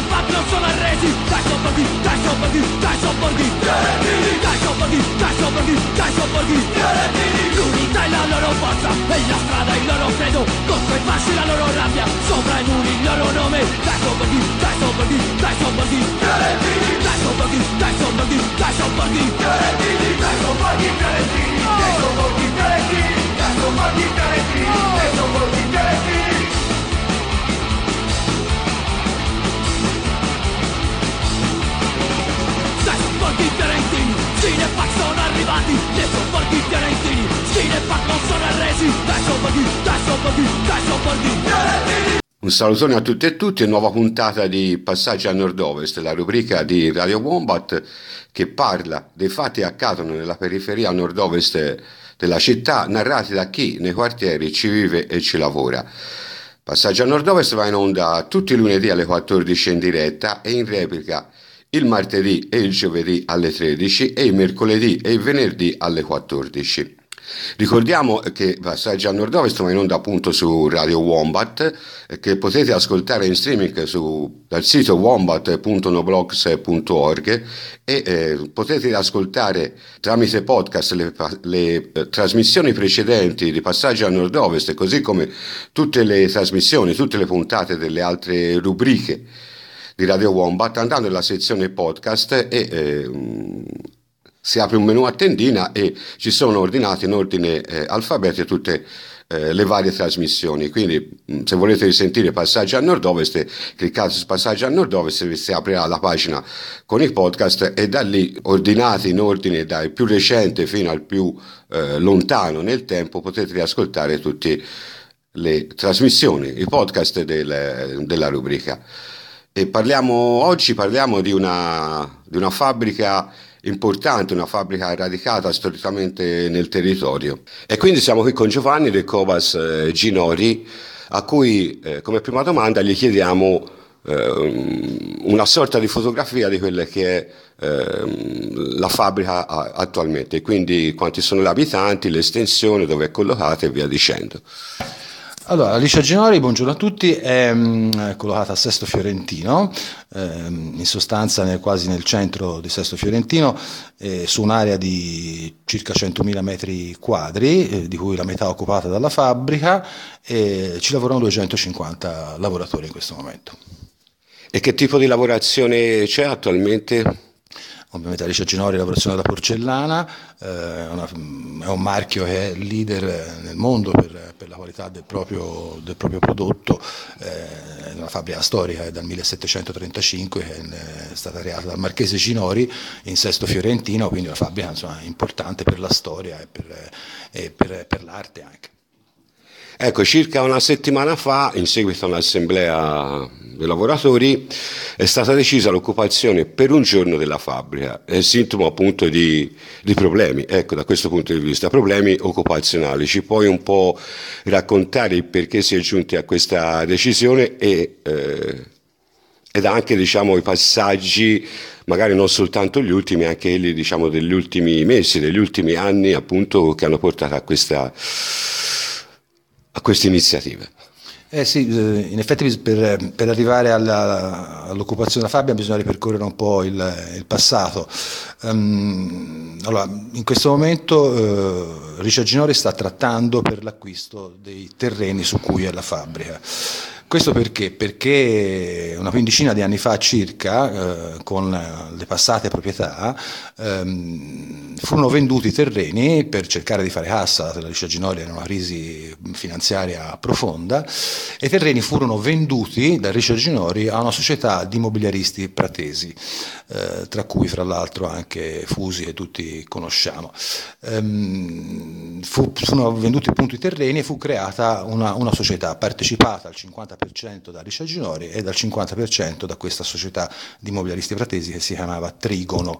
Cinefax non sono arresi, dai sobborghi, dai sobborghi, dai sobborghi, dai sobborghi, dai sobborghi, dai sobborghi. L'unità è la loro forza, e la strada il loro credo, contro i fasci la loro rabbia, sopra i muri il loro nome. Dai sobborghi, dai sobborghi, dai sobborghi, dai sobborghi, dai sobborghi, dai sobborghi, dai sobborghi fiorentini, dai sobborghi fiorentini, dai sobborghi fiorentini, dai sobborghi fiorentini. Dai sobborghi fiorentini, Cinefax sono arrivati, dai sobborghi fiorentini, Cinefax non sono arresi, dai sobborghi, dai sobborghi, dai sobborghi fiorentini. Un salutone a tutti e tutti, nuova puntata di Passaggi a Nord-Ovest, la rubrica di Radio Wombat che parla dei fatti che accadono nella periferia nord-ovest della città, narrati da chi nei quartieri ci vive e ci lavora. Passaggi a Nord-Ovest va in onda tutti i lunedì alle 14 in diretta e in replica il martedì e il giovedì alle 13 e il mercoledì e il venerdì alle 14. Ricordiamo che Passaggi a Nord-Ovest va in onda appunto su Radio Wombat, che potete ascoltare in streaming dal sito wombat.noblogs.org e potete ascoltare tramite podcast le trasmissioni precedenti di Passaggi a Nord-Ovest, così come tutte le trasmissioni, tutte le puntate delle altre rubriche di Radio Wombat, andando nella sezione podcast e si apre un menu a tendina e ci sono ordinate in ordine alfabetico tutte le varie trasmissioni. Quindi se volete risentire Passaggi a Nord-Ovest, cliccate su Passaggi a Nord-Ovest e si aprirà la pagina con i podcast e da lì, ordinati in ordine dal più recente fino al più lontano nel tempo, potete riascoltare tutte le trasmissioni, i podcast della rubrica. E oggi parliamo di una fabbrica importante, una fabbrica radicata storicamente nel territorio. E quindi siamo qui con Giovanni del Covas Ginori, a cui come prima domanda gli chiediamo una sorta di fotografia di quella che è la fabbrica attualmente, quindi quanti sono gli abitanti, l'estensione, dove è collocata e via dicendo. Allora, Alicia Ginori, buongiorno a tutti, è collocata a Sesto Fiorentino, in sostanza quasi nel centro di Sesto Fiorentino, su un'area di circa 100.000 metri quadri, di cui la metà occupata dalla fabbrica, e ci lavorano 250 lavoratori in questo momento. E che tipo di lavorazione c'è attualmente? Ovviamente Alicia Ginori, lavorazione da porcellana, è un marchio che è leader nel mondo per la qualità del proprio prodotto, è una fabbrica storica, è dal 1735, che è stata creata dal marchese Ginori in Sesto Fiorentino, quindi una fabbrica insomma, importante per la storia e per l'arte anche. Ecco, circa una settimana fa, in seguito a un'assemblea dei lavoratori, è stata decisa l'occupazione per un giorno della fabbrica, è sintomo appunto di problemi, ecco, da questo punto di vista, problemi occupazionali. Ci puoi un po' raccontare il perché si è giunti a questa decisione ed anche, diciamo, i passaggi, magari non soltanto gli ultimi, anche quelli, diciamo, degli ultimi mesi, degli ultimi anni, appunto, che hanno portato a queste iniziative. Sì, in effetti per arrivare all'occupazione della fabbrica bisogna ripercorrere un po' il passato. Allora, in questo momento Alicia Ginori sta trattando per l'acquisto dei terreni su cui è la fabbrica. Questo perché? Perché una quindicina di anni fa circa, con le passate proprietà, furono venduti i terreni per cercare di fare cassa. La Alicia Ginori era in una crisi finanziaria profonda, e i terreni furono venduti da Alicia Ginori a una società di immobiliaristi pratesi, tra cui fra l'altro anche Fusi, che tutti conosciamo. Furono venduti appunto i terreni e fu creata una società partecipata al 50% da Alicia Ginori e dal 50% da questa società di immobiliaristi pratesi che si chiamava Trigono.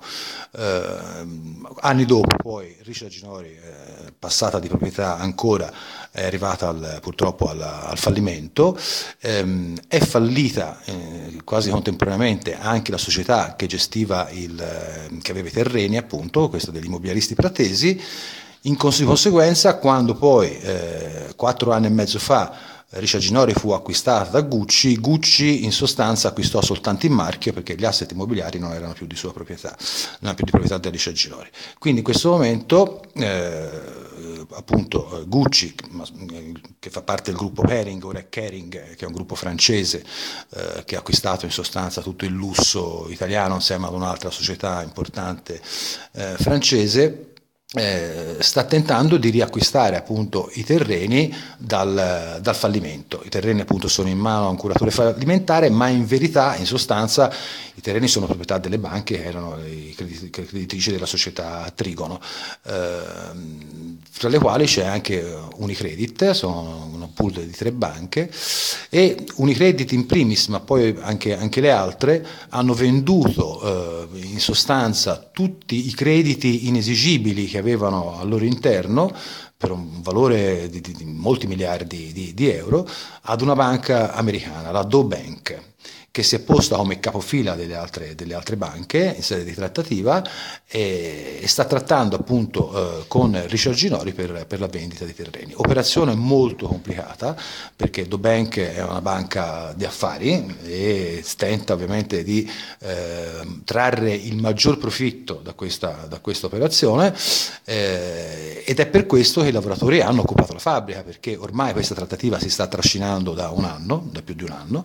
Anni dopo poi Alicia Ginori, passata di proprietà ancora, è arrivata purtroppo al fallimento, è fallita quasi contemporaneamente anche la società che gestiva che aveva i terreni, appunto, questo degli immobiliaristi pratesi. In conseguenza, quando poi 4 anni e mezzo fa Richard Ginori fu acquistata da Gucci. Gucci in sostanza acquistò soltanto il marchio, perché gli asset immobiliari non erano più di sua proprietà, non erano più di proprietà di Richard Ginori. Quindi in questo momento appunto Gucci, che fa parte del gruppo Hering, ora è Kering, che è un gruppo francese che ha acquistato in sostanza tutto il lusso italiano insieme ad un'altra società importante francese, sta tentando di riacquistare appunto i terreni dal fallimento. I terreni appunto sono in mano a un curatore fallimentare, ma in verità, in sostanza, i terreni sono proprietà delle banche, che erano le creditrici della società Trigono, tra le quali c'è anche Unicredit, sono un pool di 3 banche, e Unicredit in primis, ma poi anche le altre, hanno venduto in sostanza tutti i crediti inesigibili che avevano al loro interno per un valore di molti miliardi di euro ad una banca americana, la Dow Bank, che si è posta come capofila delle altre banche in sede di trattativa e sta trattando appunto con Richard Ginori per la vendita di terreni. Operazione molto complicata, perché Dow Bank è una banca di affari e tenta ovviamente di trarre il maggior profitto da questa operazione, ed è per questo che i lavoratori hanno occupato la fabbrica, perché ormai questa trattativa si sta trascinando da più di un anno.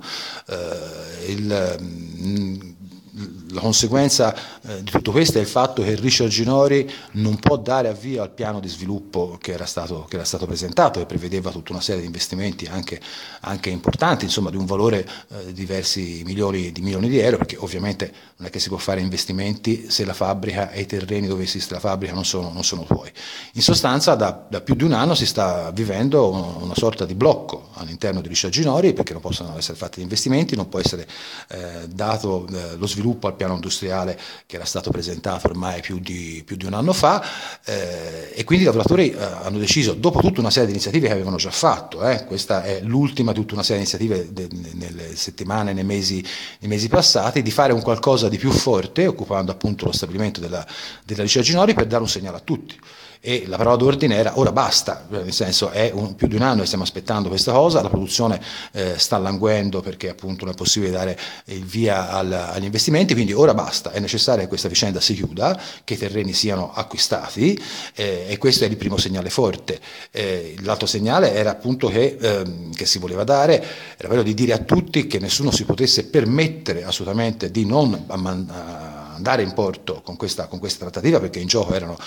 La conseguenza di tutto questo è il fatto che Richard Ginori non può dare avvio al piano di sviluppo che era stato presentato, che prevedeva tutta una serie di investimenti anche importanti, insomma di un valore di diversi milioni di euro, perché ovviamente non è che si può fare investimenti se la fabbrica e i terreni dove esiste la fabbrica non sono tuoi. In sostanza da più di un anno si sta vivendo una sorta di blocco all'interno di Richard Ginori, perché non possono essere fatti investimenti, non può essere dato lo sviluppo al piano industriale che era stato presentato ormai più di un anno fa, e quindi i lavoratori hanno deciso, dopo tutta una serie di iniziative che avevano già fatto, questa è l'ultima di tutta una serie di iniziative nelle settimane, nei mesi passati, di fare un qualcosa di più forte, occupando appunto lo stabilimento della Richard Ginori, per dare un segnale a tutti. E la parola d'ordine era: ora basta, nel senso è più di un anno che stiamo aspettando questa cosa, la produzione sta languendo perché appunto non è possibile dare il via agli investimenti, quindi ora basta, è necessario che questa vicenda si chiuda, che i terreni siano acquistati, e questo è il primo segnale forte. L'altro segnale era appunto che si voleva dare, era quello di dire a tutti che nessuno si potesse permettere assolutamente di non andare in porto con questa trattativa, perché in gioco erano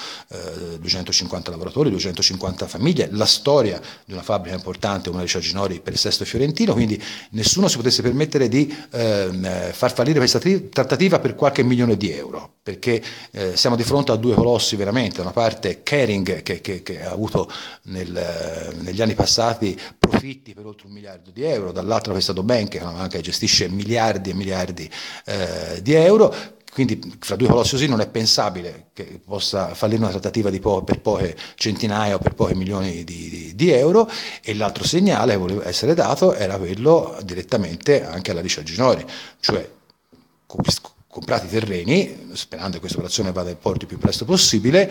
250 lavoratori, 250 famiglie, la storia di una fabbrica importante, una Richard Ginori per il Sesto Fiorentino, quindi nessuno si potesse permettere di far fallire questa trattativa per qualche milione di euro, perché siamo di fronte a 2 colossi veramente: da una parte Kering che ha avuto negli anni passati profitti per oltre 1 miliardo di euro, dall'altra questa Dow Bank, che è una banca che gestisce miliardi e miliardi di euro. Quindi fra 2 colossi così non è pensabile che possa fallire una trattativa per poche centinaia o per pochi milioni di euro. E l'altro segnale che voleva essere dato era quello direttamente anche alla Richard Ginori, cioè comprati i terreni, sperando che questa operazione vada in porto il più presto possibile,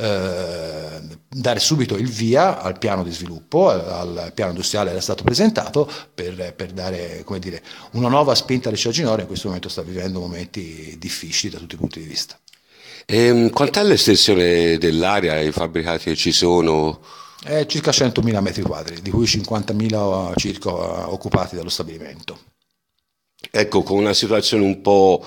dare subito il via al piano di sviluppo, al piano industriale che era stato presentato, per dare, come dire, una nuova spinta a Richard Ginori. In questo momento sta vivendo momenti difficili da tutti i punti di vista. Quant'è l'estensione dell'area, i fabbricati che ci sono? È circa 100.000 metri quadri, di cui 50.000 circa occupati dallo stabilimento. Ecco, con una situazione un po'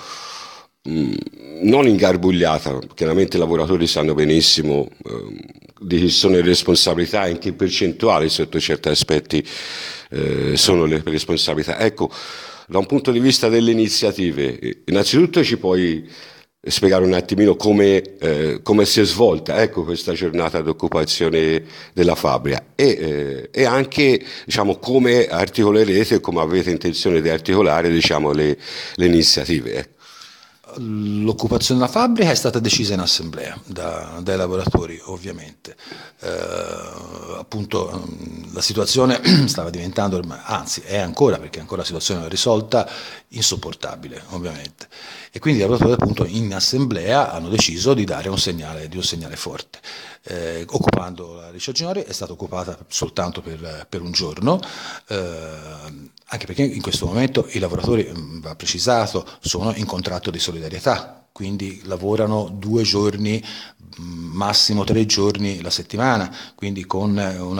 non ingarbugliata, chiaramente i lavoratori sanno benissimo di chi sono le responsabilità e in che percentuale sotto certi aspetti sono le responsabilità. Ecco, da un punto di vista delle iniziative, innanzitutto ci puoi spiegare un attimino come si è svolta, ecco, questa giornata di occupazione della fabbrica e anche, diciamo, come articolerete e come avete intenzione di articolare, diciamo, le iniziative, ecco. L'occupazione della fabbrica è stata decisa in assemblea dai lavoratori, ovviamente. Appunto la situazione stava diventando, anzi è ancora, perché ancora la situazione non è risolta, insopportabile, ovviamente. E quindi i lavoratori appunto in assemblea hanno deciso di dare un segnale forte. Occupando la Alice Ginori è stata occupata soltanto per un giorno, anche perché in questo momento i lavoratori, va precisato, sono in contratto di solidarietà, quindi lavorano 2 giorni, massimo 3 giorni la settimana, quindi con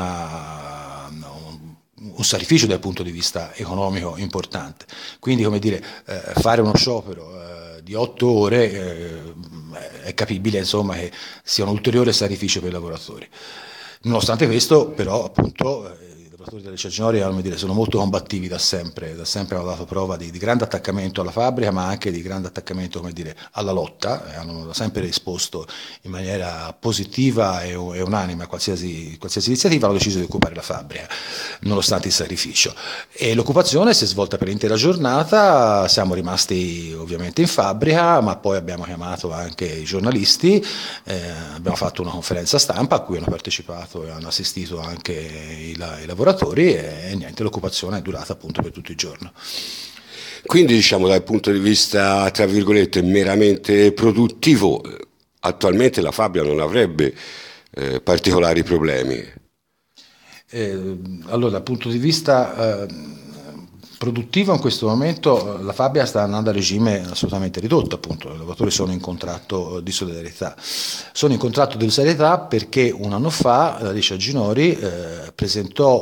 un sacrificio dal punto di vista economico importante. Quindi, come dire, fare uno sciopero di 8 ore è capibile, insomma, che sia un ulteriore sacrificio per i lavoratori. Nonostante questo, però, appunto, i lavoratori delle Ginori, sono molto combattivi da sempre hanno dato prova di grande attaccamento alla fabbrica, ma anche di grande attaccamento, alla lotta, hanno sempre risposto in maniera positiva e unanime a qualsiasi iniziativa, hanno deciso di occupare la fabbrica, nonostante il sacrificio. E l'occupazione si è svolta per l'intera giornata, siamo rimasti ovviamente in fabbrica, ma poi abbiamo chiamato anche i giornalisti, abbiamo fatto una conferenza stampa a cui hanno partecipato e hanno assistito anche i lavoratori, e niente, l'occupazione è durata appunto per tutto il giorno. Quindi, diciamo, dal punto di vista, tra virgolette, meramente produttivo, attualmente la fabbrica non avrebbe particolari problemi. Allora, dal punto di vista produttivo, in questo momento la fabbrica sta andando a regime assolutamente ridotto, appunto, i lavoratori sono in contratto di solidarietà. Sono in contratto di solidarietà perché un anno fa la Alice Ginori presentò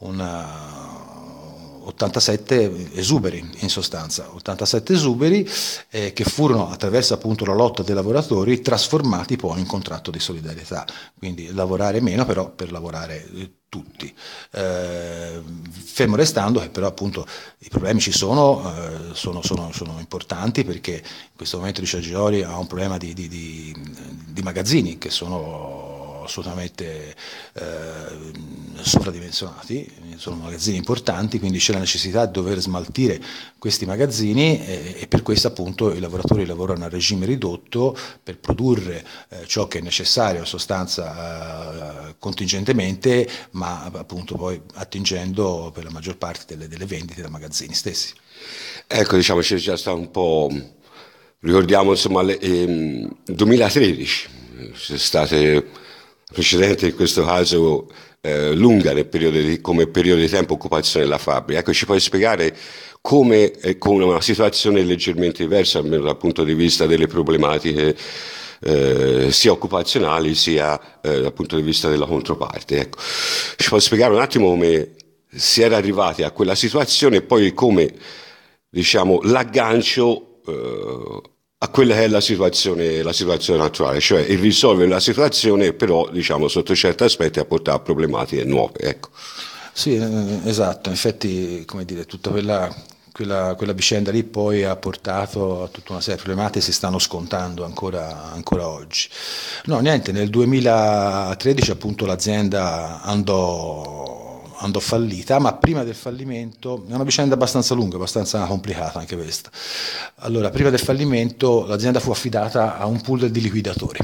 87 esuberi, in sostanza, 87 esuberi che furono, attraverso appunto la lotta dei lavoratori, trasformati poi in contratto di solidarietà, quindi lavorare meno però per lavorare tutti, fermo restando che però appunto i problemi ci sono importanti, perché in questo momento Alice Ginori ha un problema di magazzini che sono assolutamente sovradimensionati, sono magazzini importanti, quindi c'è la necessità di dover smaltire questi magazzini e per questo appunto i lavoratori lavorano a regime ridotto per produrre ciò che è necessario in sostanza contingentemente, ma appunto poi attingendo per la maggior parte delle vendite da magazzini stessi. Ecco, diciamo, c'è già stato un po', ricordiamo insomma, 2013, c'è state precedente in questo caso lunga come periodo di tempo occupazione della fabbrica. Ecco, ci puoi spiegare come con una situazione leggermente diversa, almeno dal punto di vista delle problematiche sia occupazionali sia dal punto di vista della controparte. Ecco, ci puoi spiegare un attimo come si era arrivati a quella situazione e poi come, diciamo, l'aggancio a quella che è la situazione attuale, cioè il risolvere la situazione, però diciamo sotto certi aspetti ha portato a problematiche nuove. Ecco. Sì, esatto, in effetti, come dire, tutta quella vicenda lì poi ha portato a tutta una serie di problematiche che si stanno scontando ancora oggi. No, niente, nel 2013 appunto l'azienda andò fallita, ma prima del fallimento, è una vicenda abbastanza lunga, abbastanza complicata anche questa. Allora, prima del fallimento l'azienda fu affidata a un pool di liquidatori,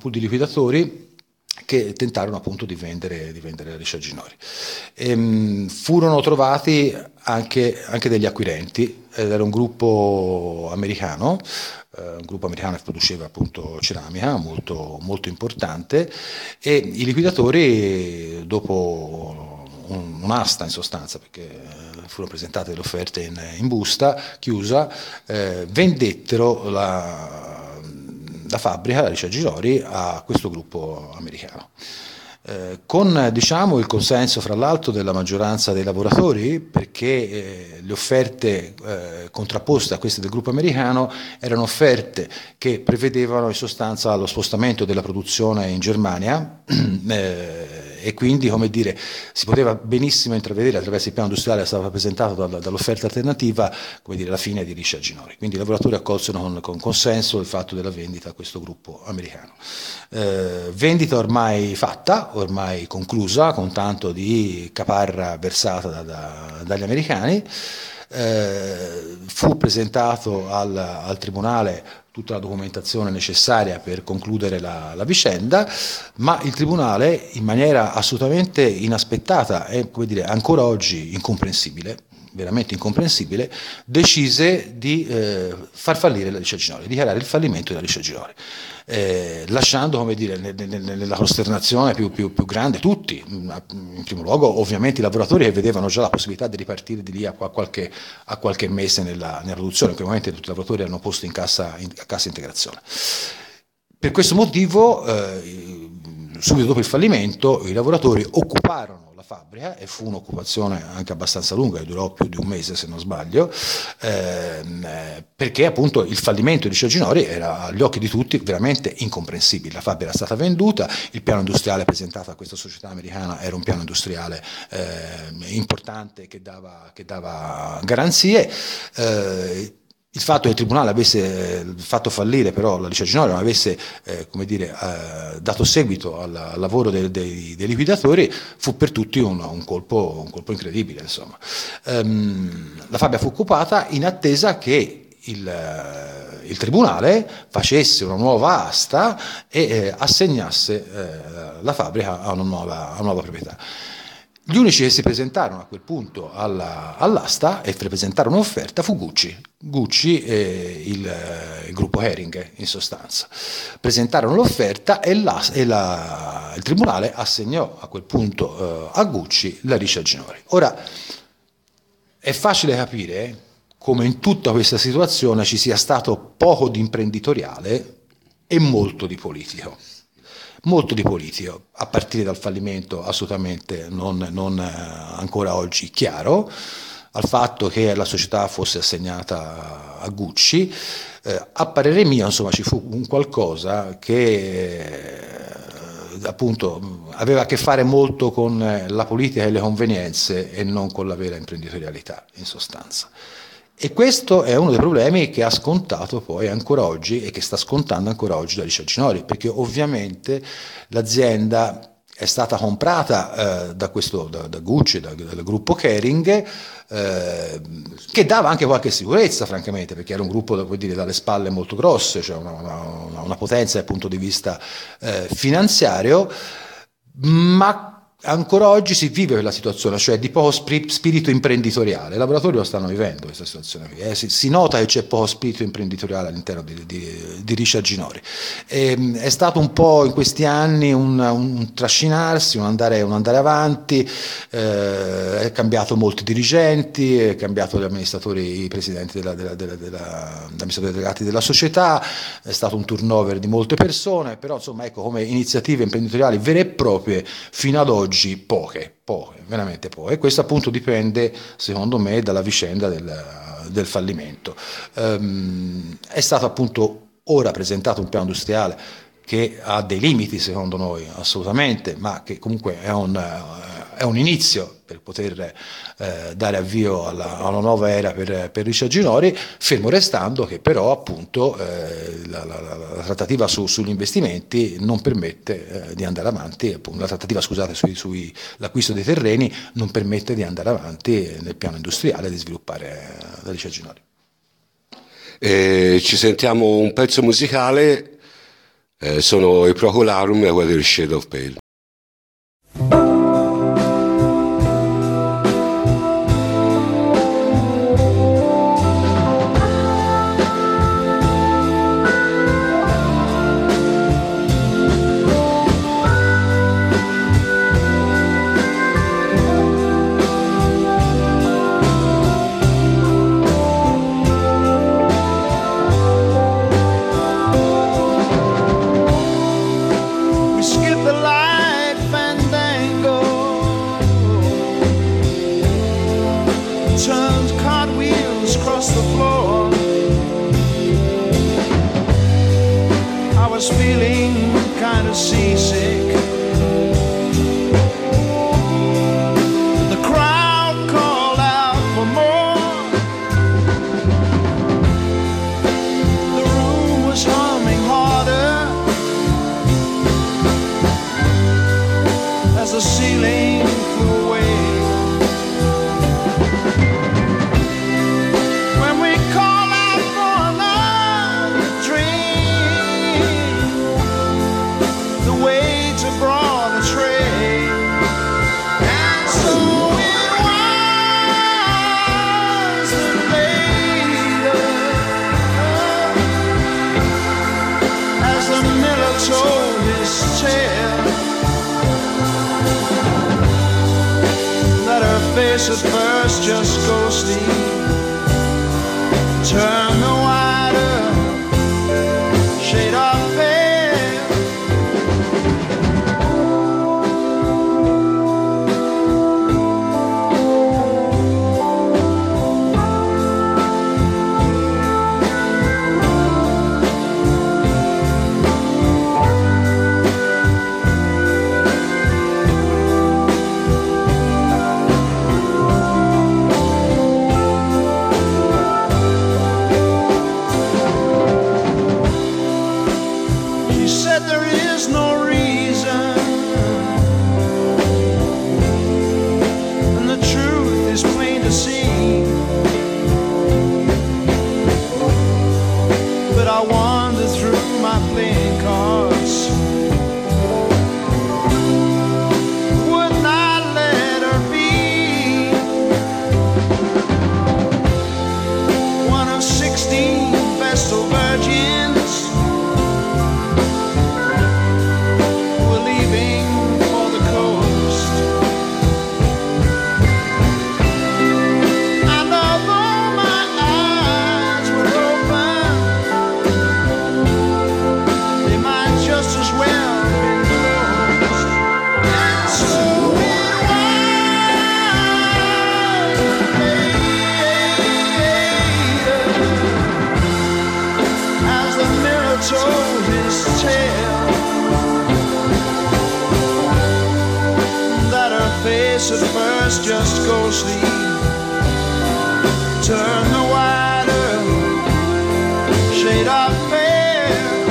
che tentarono appunto di vendere la Alice Ginori. Furono trovati anche degli acquirenti, era un gruppo americano che produceva appunto ceramica molto, molto importante, e i liquidatori, dopo un'asta in sostanza, perché furono presentate le offerte in busta chiusa, vendettero la fabbrica, la Alice Ginori, a questo gruppo americano. Con diciamo il consenso fra l'altro della maggioranza dei lavoratori, perché le offerte contrapposte a queste del gruppo americano erano offerte che prevedevano in sostanza lo spostamento della produzione in Germania, e quindi, come dire, si poteva benissimo intravedere attraverso il piano industriale che stava presentato dall'offerta alternativa, come dire, la fine di Alice Ginori. Quindi i lavoratori accolsero con consenso il fatto della vendita a questo gruppo americano. Vendita ormai fatta, ormai conclusa, con tanto di caparra versata dagli americani. fu presentato al tribunale tutta la documentazione necessaria per concludere la vicenda, ma il tribunale, in maniera assolutamente inaspettata e, come dire, ancora oggi incomprensibile, veramente incomprensibile, decise di far fallire l'Alice Ginori, dichiarare il fallimento dell'Alice Ginori, lasciando, come dire, nella costernazione più grande tutti, in primo luogo ovviamente i lavoratori che vedevano già la possibilità di ripartire di lì a qualche mese nella riduzione, in quel momento tutti i lavoratori erano posti in cassa integrazione. Per questo motivo, subito dopo il fallimento, i lavoratori occuparono la fabbrica, e fu un'occupazione anche abbastanza lunga, che durò più di un mese se non sbaglio, perché appunto il fallimento di Alice Ginori era agli occhi di tutti veramente incomprensibile. La fabbrica era stata venduta, il piano industriale presentato a questa società americana era un piano industriale importante che dava garanzie. Il fatto che il tribunale avesse fatto fallire però l'Alice Ginori, non avesse dato seguito al lavoro dei liquidatori, fu per tutti un colpo incredibile, insomma. La fabbrica fu occupata in attesa che il tribunale facesse una nuova asta e assegnasse la fabbrica a una nuova proprietà. Gli unici che si presentarono a quel punto all'asta e presentarono un'offerta fu Gucci e il gruppo Hering, in sostanza. Presentarono l'offerta e il tribunale assegnò a quel punto a Gucci l'Alice Ginori. Ora, è facile capire come in tutta questa situazione ci sia stato poco di imprenditoriale e molto di politico. Molto di politico, a partire dal fallimento assolutamente non ancora oggi chiaro, al fatto che la società fosse assegnata a Gucci. A parere mio, insomma, ci fu un qualcosa che appunto aveva a che fare molto con la politica e le convenienze e non con la vera imprenditorialità, in sostanza. E questo è uno dei problemi che ha scontato poi ancora oggi e che sta scontando ancora oggi l'Alice Ginori, perché ovviamente l'azienda è stata comprata da Gucci, dal gruppo Hering, che dava anche qualche sicurezza, francamente, perché era un gruppo dalle spalle molto grosse, cioè una potenza dal punto di vista finanziario, ma ancora oggi si vive quella situazione, cioè di poco spirito imprenditoriale. I lavoratori lo stanno vivendo questa situazione qui. Si nota che c'è poco spirito imprenditoriale all'interno di Alice Ginori. È stato un po' in questi anni un trascinarsi, un andare avanti, è cambiato molti dirigenti, è cambiato gli amministratori, i presidenti amministratori delegati della società, è stato un turnover di molte persone, però insomma ecco, come iniziative imprenditoriali vere e proprie fino ad oggi poche, veramente poche. E questo appunto dipende, secondo me, dalla vicenda del fallimento. È stato appunto ora presentato un piano industriale che ha dei limiti, secondo noi, assolutamente, ma che comunque è un inizio per poter dare avvio a una nuova era per Alice Ginori, fermo restando che però appunto la trattativa sugli investimenti non permette di andare avanti, appunto, la trattativa, scusate, sull'acquisto dei terreni non permette di andare avanti nel piano industriale, di sviluppare Alice Ginori. Ci sentiamo un pezzo musicale, sono i Procolarum e Whether Shade of Pale. first just go sleep. Turn the wider shade of pale. At first just go sleep. Turn the wider shade of pale.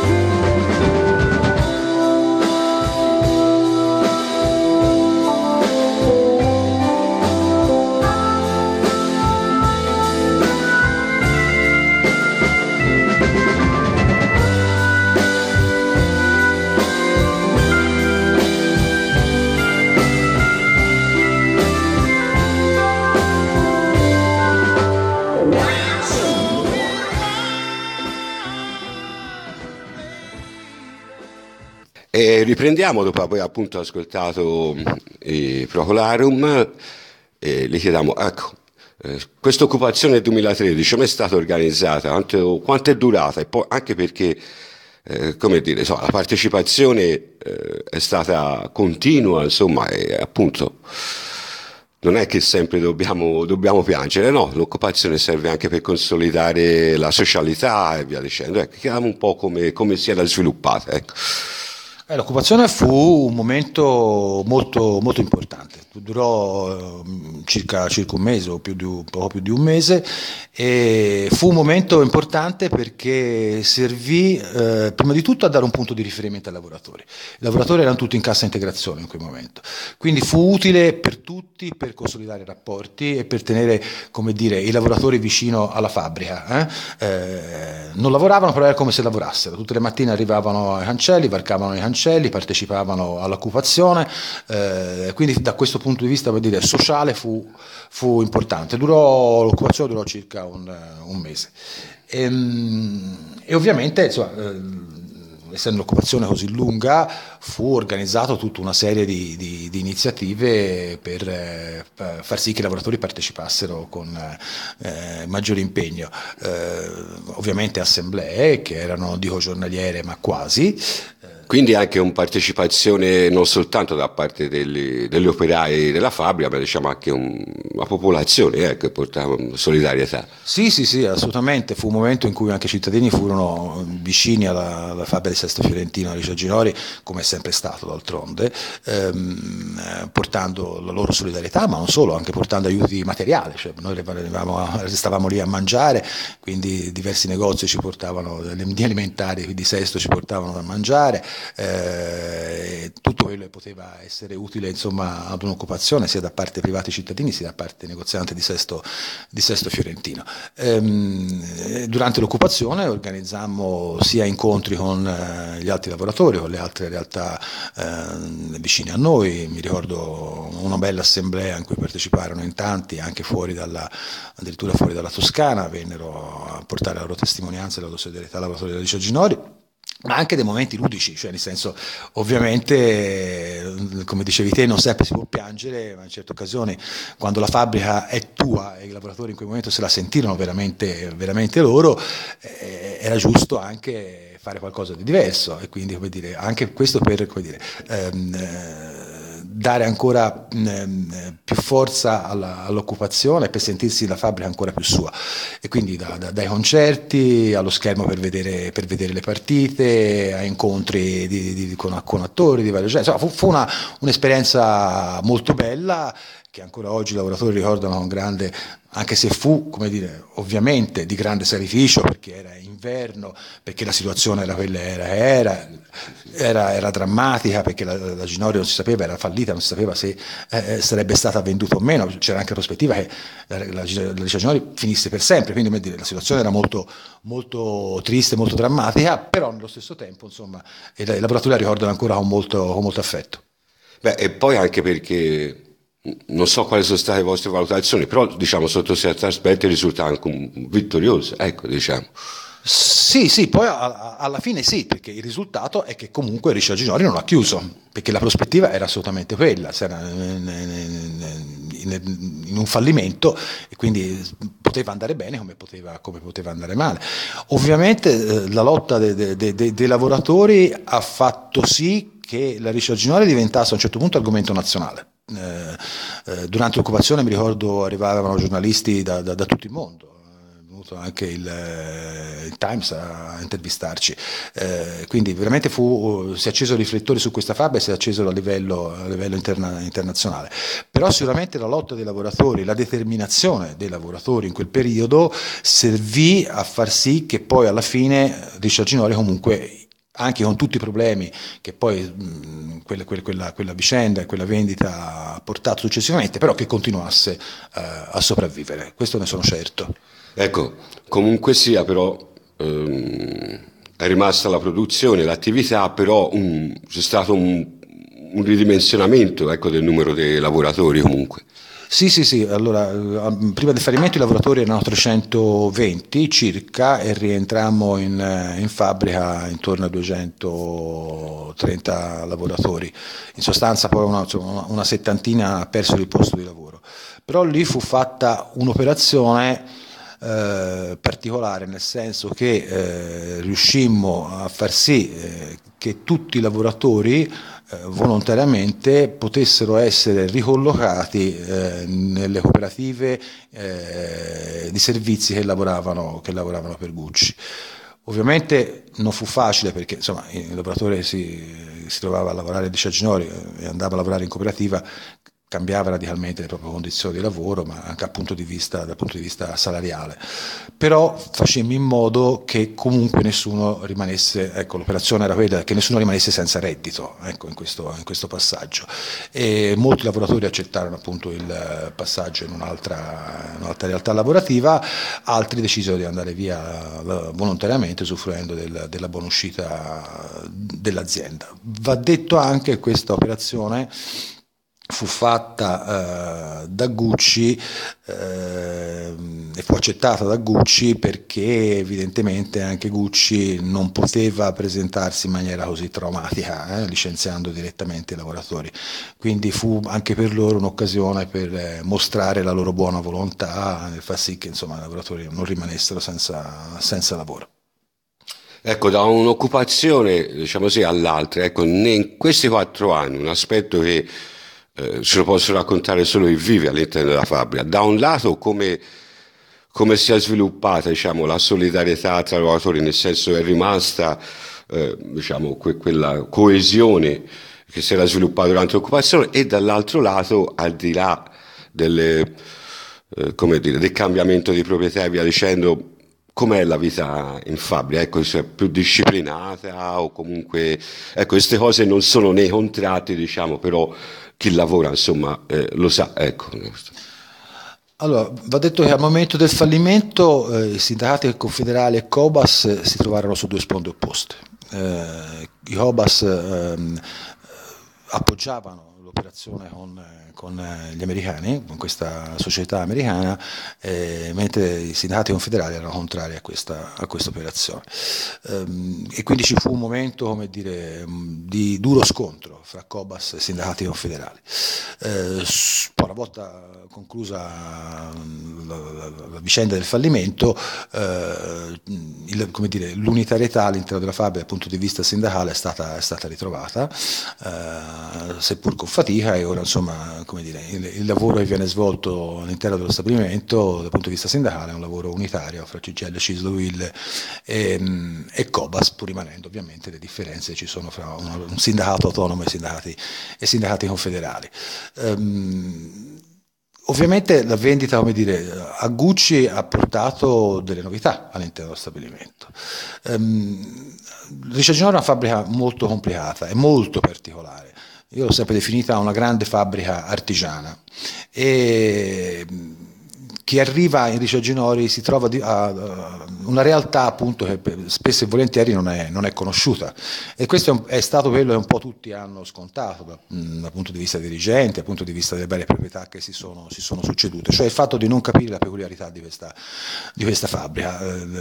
E riprendiamo dopo aver appunto ascoltato i Procolarum e gli chiediamo, ecco, questa occupazione 2013 come è stata organizzata, quanto è durata e poi anche perché, come dire, la partecipazione è stata continua, insomma, e appunto non è che sempre dobbiamo piangere, no, l'occupazione serve anche per consolidare la socialità e via dicendo, ecco, chiediamo un po' come si era sviluppata, ecco. L'occupazione fu un momento molto, molto importante, durò circa un mese o poco più di un mese, e fu un momento importante perché servì prima di tutto a dare un punto di riferimento ai lavoratori. I lavoratori erano tutti in cassa integrazione in quel momento, quindi fu utile per tutti per consolidare i rapporti e per tenere, come dire, i lavoratori vicino alla fabbrica. Non lavoravano, però era come se lavorassero, tutte le mattine arrivavano ai cancelli, varcavano i cancelli, partecipavano all'occupazione, quindi da questo punto di vista, vuol dire, sociale fu importante. L'occupazione durò circa un mese e ovviamente, insomma, essendo l'occupazione così lunga, fu organizzato tutta una serie di iniziative per far sì che i lavoratori partecipassero con maggiore impegno. Ovviamente assemblee che erano, dico, giornaliere, ma quasi. Quindi anche una partecipazione non soltanto da parte degli operai della fabbrica, ma diciamo anche la popolazione che portava solidarietà. Sì, assolutamente. Fu un momento in cui anche i cittadini furono vicini alla fabbrica di Sesto Fiorentino, a Licia Ginori, come è sempre stato d'altronde, portando la loro solidarietà, ma non solo, anche portando aiuti materiali. Cioè, noi stavamo lì a mangiare, quindi diversi negozi ci portavano gli alimentari di Sesto, ci portavano da mangiare. Tutto quello che poteva essere utile, insomma, ad un'occupazione sia da parte dei privati cittadini sia da parte dei negozianti di Sesto Fiorentino. Durante l'occupazione organizzammo sia incontri con gli altri lavoratori, con le altre realtà vicine a noi. Mi ricordo una bella assemblea in cui parteciparono in tanti, anche addirittura fuori dalla Toscana, vennero a portare la loro testimonianza e la loro solidarietà ai lavoratori della Licia Ginori. ma anche dei momenti ludici, cioè nel senso, ovviamente, come dicevi te, non sempre si può piangere, ma in certe occasioni, quando la fabbrica è tua e i lavoratori in quel momento se la sentirono veramente, veramente loro, era giusto anche fare qualcosa di diverso, e quindi, come dire, anche questo per, come dire, dare ancora più forza all'occupazione, per sentirsi la fabbrica ancora più sua, e quindi dai concerti allo schermo per vedere le partite, a incontri con attori di vario genere. Insomma, fu un'esperienza molto bella, che ancora oggi i lavoratori ricordano con grande, anche se fu, come dire, ovviamente di grande sacrificio, perché era inverno, perché la situazione era quella era drammatica, perché la Ginori non si sapeva, era fallita, non si sapeva se sarebbe stata venduta o meno, c'era anche la prospettiva che la Ginori finisse per sempre, quindi, come dire, la situazione era molto, molto triste, molto drammatica, però nello stesso tempo, insomma, i lavoratori la ricordano ancora con molto affetto. Beh, e poi anche perché non so quali sono state le vostre valutazioni, però diciamo sotto certi aspetti risulta anche vittorioso, ecco, diciamo. Sì, poi alla fine sì, perché il risultato è che comunque Richard Ginori non l'ha chiuso, perché la prospettiva era assolutamente quella, era in un fallimento, e quindi poteva andare bene come poteva andare male. Ovviamente la lotta dei lavoratori ha fatto sì che la Richard Ginori diventasse a un certo punto argomento nazionale. Durante l'occupazione, mi ricordo, arrivavano giornalisti da tutto il mondo, è venuto anche il Times a intervistarci, quindi veramente si è acceso i riflettori su questa fabbrica, si è acceso a livello internazionale. Però sicuramente la lotta dei lavoratori, la determinazione dei lavoratori in quel periodo servì a far sì che poi alla fine Richard Ginori, comunque, anche con tutti i problemi che poi quella vicenda e quella vendita ha portato successivamente, però che continuasse a sopravvivere, questo ne sono certo. Ecco, comunque sia, però è rimasta la produzione, l'attività, però c'è stato un ridimensionamento, ecco, del numero dei lavoratori comunque. Sì, allora prima del fallimento i lavoratori erano 320 circa, e rientrammo in fabbrica intorno a 230 lavoratori, in sostanza poi una settantina ha perso il posto di lavoro, però lì fu fatta un'operazione particolare, nel senso che riuscimmo a far sì che tutti i lavoratori volontariamente potessero essere ricollocati nelle cooperative di servizi che lavoravano per Gucci. Ovviamente non fu facile, perché insomma il lavoratore si trovava a lavorare a Richard Ginori e andava a lavorare in cooperativa, cambiava radicalmente le proprie condizioni di lavoro, ma anche dal punto di vista salariale. Però facemmo in modo che comunque nessuno rimanesse, ecco, l'operazione era quella, che nessuno rimanesse senza reddito, ecco, in questo passaggio. E molti lavoratori accettarono appunto il passaggio in un'altra realtà lavorativa, altri decisero di andare via volontariamente, usufruendo della buona uscita dell'azienda. Va detto anche che questa operazione fu fatta da Gucci e fu accettata da Gucci perché evidentemente anche Gucci non poteva presentarsi in maniera così traumatica, licenziando direttamente i lavoratori, quindi fu anche per loro un'occasione per mostrare la loro buona volontà e far sì che, insomma, i lavoratori non rimanessero senza lavoro. Ecco, da un'occupazione, diciamo così, all'altra, ecco, in questi 4 anni, un aspetto che ce lo posso raccontare solo chi vive all'interno della fabbrica. Da un lato come si è sviluppata, diciamo, la solidarietà tra i lavoratori, nel senso è rimasta diciamo, quella coesione che si era sviluppata durante l'occupazione, e dall'altro lato, al di là del cambiamento di proprietà e via dicendo, com'è la vita in fabbrica? Ecco, cioè più disciplinata, o comunque, ecco, queste cose non sono nei contratti, diciamo, però chi lavora, insomma, lo sa, ecco. Allora, va detto che al momento del fallimento i sindacati confederali e Cobas si trovarono su 2 sponde opposte. I Cobas appoggiavano l'operazione con gli americani, con questa società americana, mentre i sindacati confederali erano contrari a questa operazione. E quindi ci fu un momento, come dire, di duro scontro fra Cobas e sindacati confederali. Poi, una volta conclusa la vicenda del fallimento, come dire, l'unitarietà all'interno della fabbrica dal punto di vista sindacale è stata ritrovata, seppur con fatica, e ora insomma, come dire, il lavoro che viene svolto all'interno dello stabilimento dal punto di vista sindacale è un lavoro unitario fra CGIL, CISL, UIL e Cobas, pur rimanendo ovviamente le differenze che ci sono fra un sindacato autonomo e sindacati confederali. Ovviamente la vendita, come dire, a Gucci ha portato delle novità all'interno dello stabilimento. Richard Ginora è una fabbrica molto complicata e molto particolare. Io l'ho sempre definita una grande fabbrica artigiana, e chi arriva in Richard Ginori si trova a una realtà appunto che spesso e volentieri non è conosciuta, e questo è stato quello che un po' tutti hanno scontato dal punto di vista dei dirigenti, dal punto di vista delle varie proprietà che si sono succedute, cioè il fatto di non capire la peculiarità di questa fabbrica.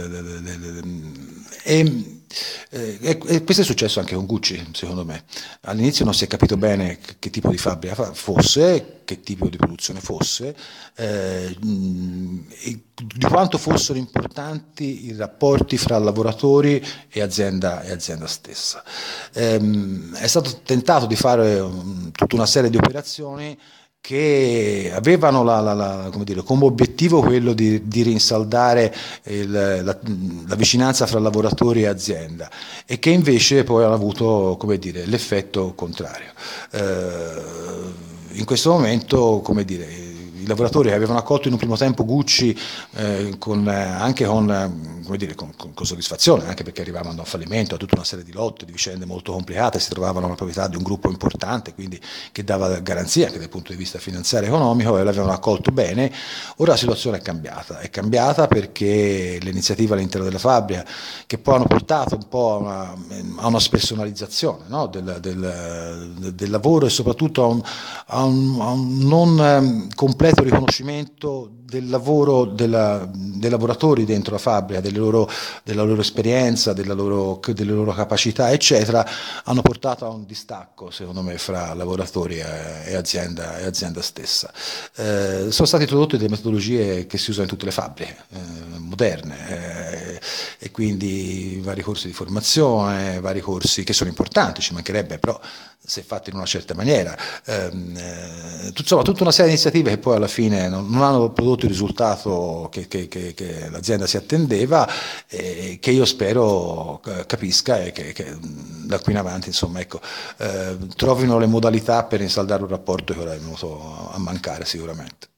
E questo è successo anche con Gucci, secondo me. All'inizio non si è capito bene che tipo di fabbrica fosse, che tipo di produzione fosse, di quanto fossero importanti i rapporti fra lavoratori e azienda stessa. È stato tentato di fare tutta una serie di operazioni che avevano come dire, come obiettivo quello di rinsaldare la vicinanza fra lavoratori e azienda, e che invece poi hanno avuto, come dire, l'effetto contrario. In questo momento, come dire, i lavoratori che avevano accolto in un primo tempo Gucci anche con soddisfazione, anche perché arrivavano a fallimento, a tutta una serie di lotte, di vicende molto complicate, si trovavano una proprietà di un gruppo importante, quindi che dava garanzia anche dal punto di vista finanziario e economico, e l'avevano accolto bene. Ora la situazione è cambiata perché le iniziative all'interno della fabbrica, che poi hanno portato un po' a una spersonalizzazione, no? del lavoro, e soprattutto a un non completo riconoscimento del lavoro dei lavoratori dentro la fabbrica, della loro esperienza, delle loro capacità, eccetera, hanno portato a un distacco, secondo me, fra lavoratori e azienda stessa. Sono state introdotte delle metodologie che si usano in tutte le fabbriche moderne, e quindi vari corsi di formazione, vari corsi che sono importanti, ci mancherebbe, però se fatti in una certa maniera, insomma tutta una serie di iniziative che poi alla fine non hanno prodotto il risultato che l'azienda si attendeva, e che io spero capisca, e che da qui in avanti, insomma, ecco, trovino le modalità per rinsaldare un rapporto che ora è venuto a mancare sicuramente.